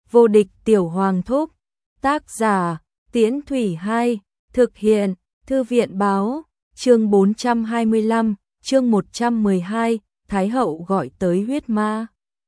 Vô địch tiểu hoàng thúc. Tác giả Tiễn Thủy 2. Thực hiện Thư viện báo. Chương 425, chương 112, Thái hậu gọi tới huyết ma.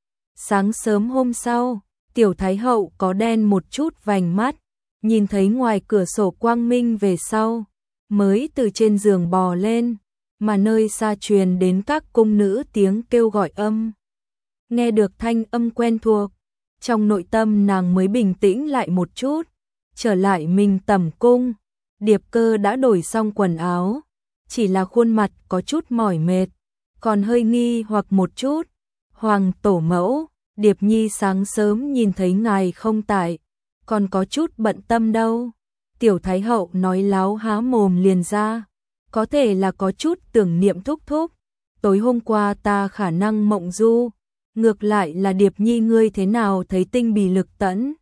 Sáng sớm hôm sau, tiểu Thái hậu có đen một chút vành mắt, nhìn thấy ngoài cửa sổ quang minh về sau, mới từ trên giường bò lên, mà nơi xa truyền đến các cung nữ tiếng kêu gọi âm. Nghe được thanh âm quen thuộc, trong nội tâm nàng mới bình tĩnh lại một chút, trở lại mình tẩm cung. Điệp Cơ đã đổi xong quần áo, chỉ là khuôn mặt có chút mỏi mệt, còn hơi nghi hoặc một chút. Hoàng tổ mẫu, Điệp Nhi sáng sớm nhìn thấy ngài không tại, còn có chút bận tâm đâu. Tiểu Thái hậu nói láo há mồm liền ra, có thể là có chút tưởng niệm thúc thúc. Tối hôm qua ta khả năng mộng du, ngược lại là Điệp Nhi ngươi thế nào thấy tinh bì lực tẫn.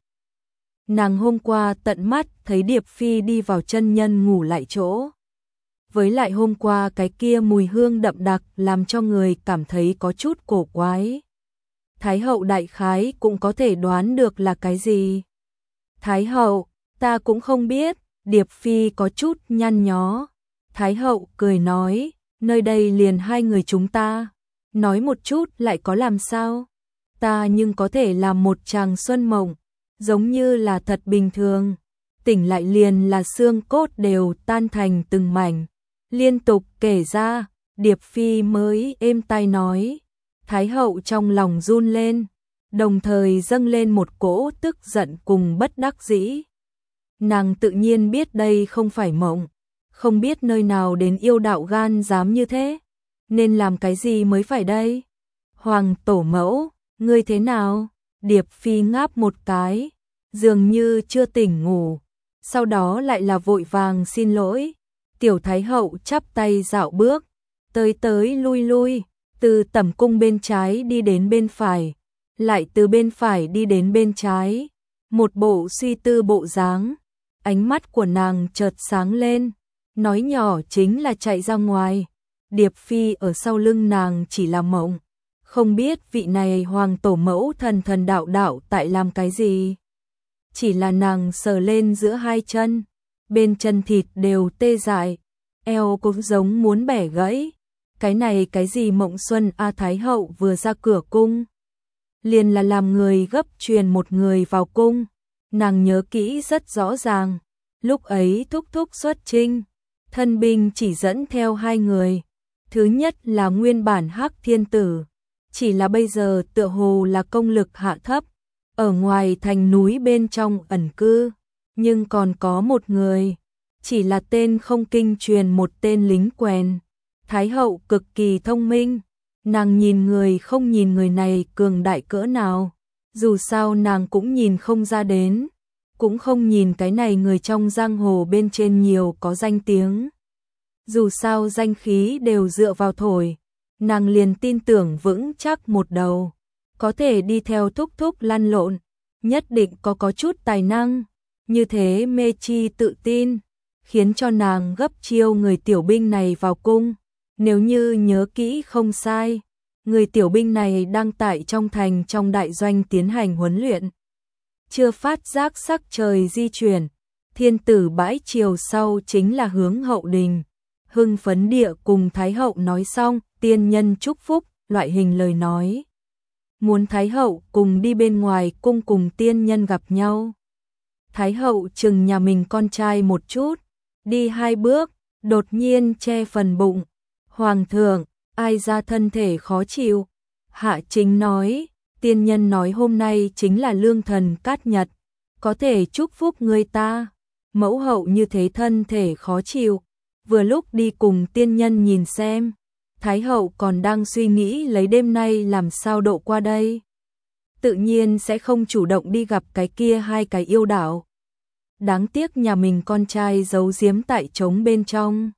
Nàng hôm qua tận mắt thấy Điệp Phi đi vào chân nhân ngủ lại chỗ. Với lại hôm qua cái kia mùi hương đậm đặc làm cho người cảm thấy có chút cổ quái. Thái hậu đại khái cũng có thể đoán được là cái gì. Thái hậu, ta cũng không biết. Điệp Phi có chút nhăn nhó. Thái hậu cười nói, nơi đây liền hai người chúng ta, nói một chút lại có làm sao. Ta nhưng có thể làm một chàng xuân mộng, giống như là thật bình thường, tỉnh lại liền là xương cốt đều tan thành từng mảnh. Liên tục kể ra, Điệp Phi mới êm tai nói. Thái hậu trong lòng run lên, đồng thời dâng lên một cỗ tức giận cùng bất đắc dĩ. Nàng tự nhiên biết đây không phải mộng, không biết nơi nào đến yêu đạo gan dám như thế, nên làm cái gì mới phải đây. Hoàng tổ mẫu, ngươi thế nào? Điệp Phi ngáp một cái, dường như chưa tỉnh ngủ, sau đó lại là vội vàng xin lỗi. Tiểu Thái hậu chắp tay dạo bước, tới tới lui lui, từ tẩm cung bên trái đi đến bên phải, lại từ bên phải đi đến bên trái, một bộ suy tư bộ dáng. Ánh mắt của nàng chợt sáng lên, nói nhỏ chính là chạy ra ngoài. Điệp Phi ở sau lưng nàng chỉ là mộng, không biết vị này hoàng tổ mẫu thần thần đạo đạo tại làm cái gì. Chỉ là nàng sờ lên giữa hai chân, bên chân thịt đều tê dại, eo cũng giống muốn bẻ gãy. Cái này cái gì mộng xuân a? Thái hậu vừa ra cửa cung, liền là làm người gấp truyền một người vào cung. Nàng nhớ kỹ rất rõ ràng, lúc ấy thúc thúc xuất chinh, thân binh chỉ dẫn theo hai người. Thứ nhất là nguyên bản Hắc Thiên Tử, chỉ là bây giờ tựa hồ là công lực hạ thấp, ở ngoài thành núi bên trong ẩn cư. Nhưng còn có một người, chỉ là tên không kinh truyền, một tên lính quèn. Thái hậu cực kỳ thông minh, nàng nhìn người không nhìn người này cường đại cỡ nào. Dù sao nàng cũng nhìn không ra đến, cũng không nhìn cái này người trong giang hồ bên trên nhiều có danh tiếng. Dù sao danh khí đều dựa vào thổi, nàng liền tin tưởng vững chắc một đầu, có thể đi theo thúc thúc lăn lộn, nhất định có chút tài năng. Như thế mê chi tự tin, khiến cho nàng gấp chiêu người tiểu binh này vào cung. Nếu như nhớ kỹ không sai, người tiểu binh này đang tại trong thành trong đại doanh tiến hành huấn luyện. Chưa phát giác sắc trời di chuyển, thiên tử bãi chiều sau chính là hướng hậu đình. Hưng phấn địa cùng Thái hậu nói xong tiên nhân chúc phúc loại hình lời nói. Muốn Thái hậu cùng đi bên ngoài cung cùng tiên nhân gặp nhau. Thái hậu chừng nhà mình con trai một chút, đi hai bước, đột nhiên che phần bụng. Hoàng thượng, ai ra thân thể khó chịu? Hạ Chính nói, tiên nhân nói hôm nay chính là lương thần cát nhật, có thể chúc phúc người ta. Mẫu hậu như thế thân thể khó chịu, vừa lúc đi cùng tiên nhân nhìn xem. Thái hậu còn đang suy nghĩ lấy đêm nay làm sao độ qua đây. Tự nhiên sẽ không chủ động đi gặp cái kia hai cái yêu đạo. Đáng tiếc nhà mình con trai giấu giếm tại trống bên trong.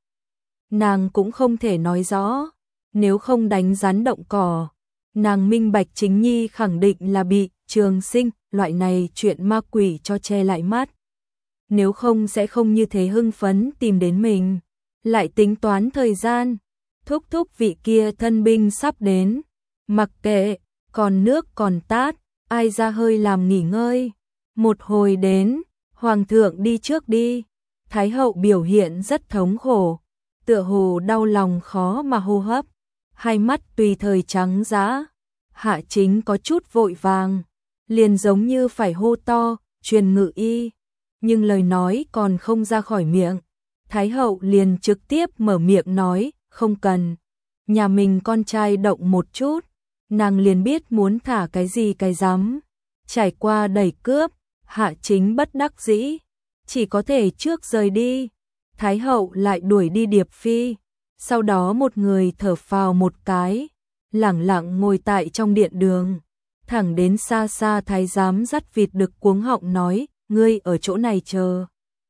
Nàng cũng không thể nói rõ, nếu không đánh rắn động cỏ. Nàng minh bạch Chính Nhi khẳng định là bị Trường Sinh loại này chuyện ma quỷ cho che lại mắt. Nếu không sẽ không như thế hưng phấn tìm đến mình. Lại tính toán thời gian, thúc thúc vị kia thân binh sắp đến. Mặc kệ, còn nước còn tát, Ai ra hơi làm nghỉ ngơi. Một hồi đến, Hoàng thượng đi trước đi. Thái hậu biểu hiện rất thống khổ, tựa hồ đau lòng khó mà hô hấp, hai mắt tùy thời trắng dã. Hạ Chính có chút vội vàng, liền giống như phải hô to, truyền ngự y, nhưng lời nói còn không ra khỏi miệng. Thái hậu liền trực tiếp mở miệng nói, không cần. Nhà mình con trai động một chút, nàng liền biết muốn thả cái gì cái rắm. Trải qua đẩy cướp, Hạ Chính bất đắc dĩ, chỉ có thể trước rời đi. Thái hậu lại đuổi đi Điệp Phi, sau đó một người thở phào một cái, lẳng lặng ngồi tại trong điện đường, thẳng đến xa xa thái giám dắt vịt đực cuống họng nói, ngươi ở chỗ này chờ.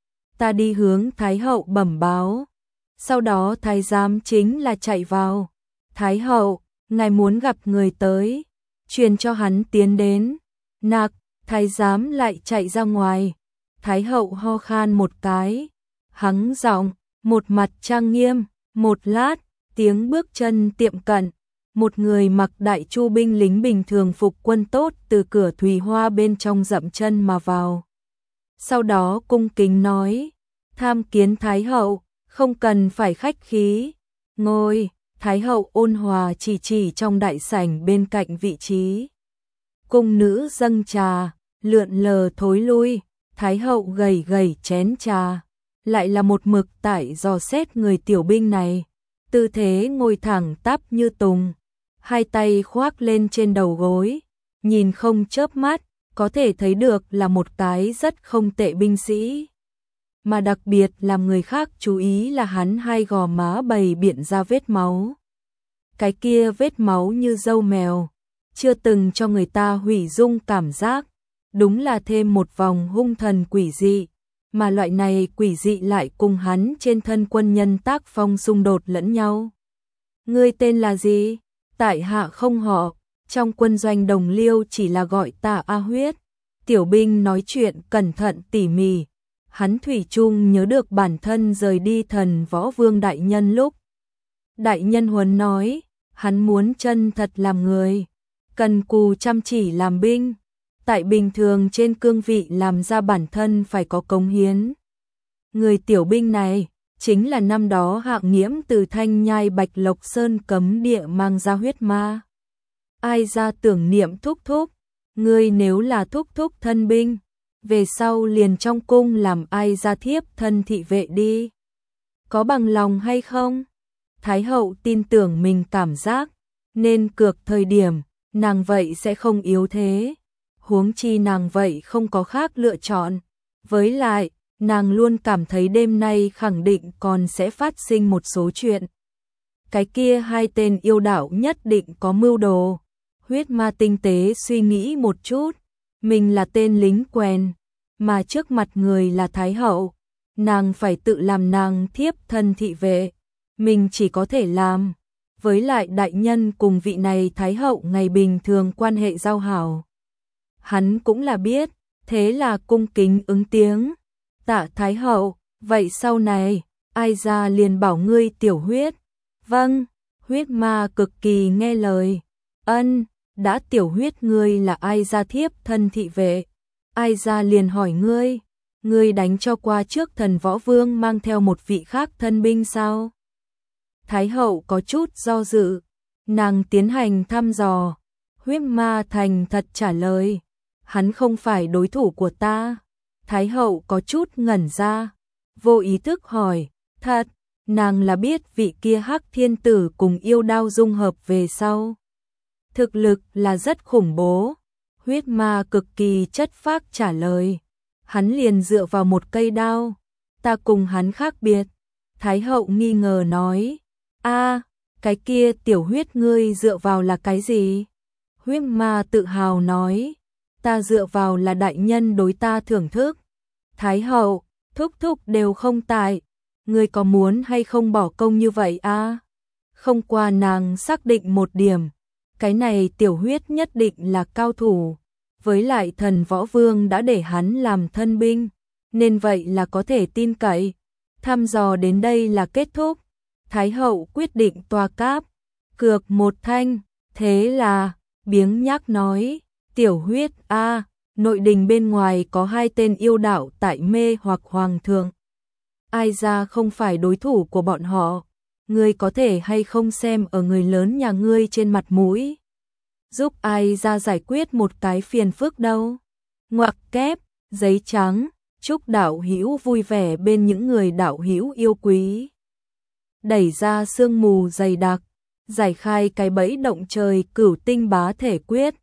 Ta đi hướng Thái hậu bẩm báo. Sau đó thái giám chính là chạy vào. Thái hậu, ngài muốn gặp người tới, truyền cho hắn tiến đến. Nạc, thái giám lại chạy ra ngoài. Thái hậu ho khan một cái, hắng giọng, một mặt trang nghiêm. Một lát, tiếng bước chân tiệm cận, một người mặc đại chu binh lính bình thường phục quân tốt từ cửa thùy hoa bên trong dậm chân mà vào. Sau đó cung kính nói, tham kiến Thái hậu, không cần phải khách khí, ngồi. Thái hậu ôn hòa chỉ trong đại sảnh bên cạnh vị trí. Cung nữ dâng trà, lượn lờ thối lui. Thái hậu gầy gầy chén trà, lại là một mực tại dò xét người tiểu binh này, tư thế ngồi thẳng tắp như tùng, hai tay khoác lên trên đầu gối, nhìn không chớp mắt, có thể thấy được là một cái rất không tệ binh sĩ. Mà đặc biệt làm người khác chú ý là hắn hai gò má bày biện ra vết máu. Cái kia vết máu như râu mèo, chưa từng cho người ta hủy dung cảm giác. Đúng là thêm một vòng hung thần quỷ dị, mà loại này quỷ dị lại cùng hắn trên thân quân nhân tác phong xung đột lẫn nhau. Ngươi tên là gì? Tại hạ không họ, trong quân doanh Đồng Liêu chỉ là gọi ta A Huyết. Tiểu binh nói chuyện cẩn thận tỉ mỉ, hắn thủy chung nhớ được bản thân rời đi Thần Võ Vương đại nhân lúc. Đại nhân huấn nói, hắn muốn chân thật làm người, cần cù chăm chỉ làm binh. Tại bình thường trên cương vị làm ra bản thân phải có cống hiến. Người tiểu binh này chính là năm đó Hạng Nghiễm từ Thanh Nhai Bạch Lộc Sơn cấm địa mang ra huyết ma. Ai ra tưởng niệm thúc thúc, ngươi nếu là thúc thúc thân binh, về sau liền trong cung làm ai ra thiếp thân thị vệ đi. Có bằng lòng hay không? Thái hậu tin tưởng mình cảm giác, nên cược thời điểm, nàng vậy sẽ không yếu thế. Huống chi nàng vậy không có khác lựa chọn. Với lại, nàng luôn cảm thấy đêm nay khẳng định còn sẽ phát sinh một số chuyện. Cái kia hai tên yêu đạo nhất định có mưu đồ. Huyết ma tinh tế suy nghĩ một chút, mình là tên lính quèn, mà trước mặt người là Thái hậu, nàng phải tự làm nàng thiếp thân thị vệ, mình chỉ có thể làm. Với lại đại nhân cùng vị này Thái hậu ngày bình thường quan hệ giao hảo, hắn cũng là biết, thế là cung kính ứng tiếng. Tạ Thái hậu, vậy sau này, ai ra liền bảo ngươi Tiểu Huyết. Vâng, huyết ma cực kỳ nghe lời. Ân, đã Tiểu Huyết ngươi là ai ra thiếp thân thị vệ. Ai ra liền hỏi ngươi đánh cho qua trước Thần Võ Vương mang theo một vị khác thân binh sao? Thái hậu có chút do dự, nàng tiến hành thăm dò. Huyết ma thành thật trả lời, hắn không phải đối thủ của ta. Thái hậu có chút ngẩn ra, vô ý thức hỏi, thật, nàng là biết vị kia Hắc Thiên Tử cùng yêu đao dung hợp về sau. Thực lực là rất khủng bố. Huyết ma cực kỳ chất phác trả lời, hắn liền dựa vào một cây đao, ta cùng hắn khác biệt. Thái hậu nghi ngờ nói, a, cái kia Tiểu Huyết ngươi dựa vào là cái gì? Huyết ma tự hào nói, ta dựa vào là đại nhân đối ta thưởng thức. Thái hậu, thúc thúc đều không tại, ngươi có muốn hay không bỏ công như vậy a? Không qua nàng xác định một điểm, cái này Tiểu Huyết nhất định là cao thủ, với lại Thần Võ Vương đã để hắn làm thân binh, nên vậy là có thể tin cậy. Thăm dò đến đây là kết thúc, Thái hậu quyết định toa cáp, cược một thanh, thế là, biếng nhác nói, Tiểu huyết a, nội đình bên ngoài có 2 tên yêu đạo tại mê hoặc hoàng thượng. Ai ra không phải đối thủ của bọn họ, ngươi có thể hay không xem ở người lớn nhà ngươi trên mặt mũi. Giúp ai ra giải quyết một cái phiền phức đâu. Ngoặc kép, giấy trắng, chúc đạo hữu vui vẻ bên những người đạo hữu yêu quý. Đẩy ra sương mù dày đặc, giải khai cái bẫy động trời cửu tinh bá thể quyết.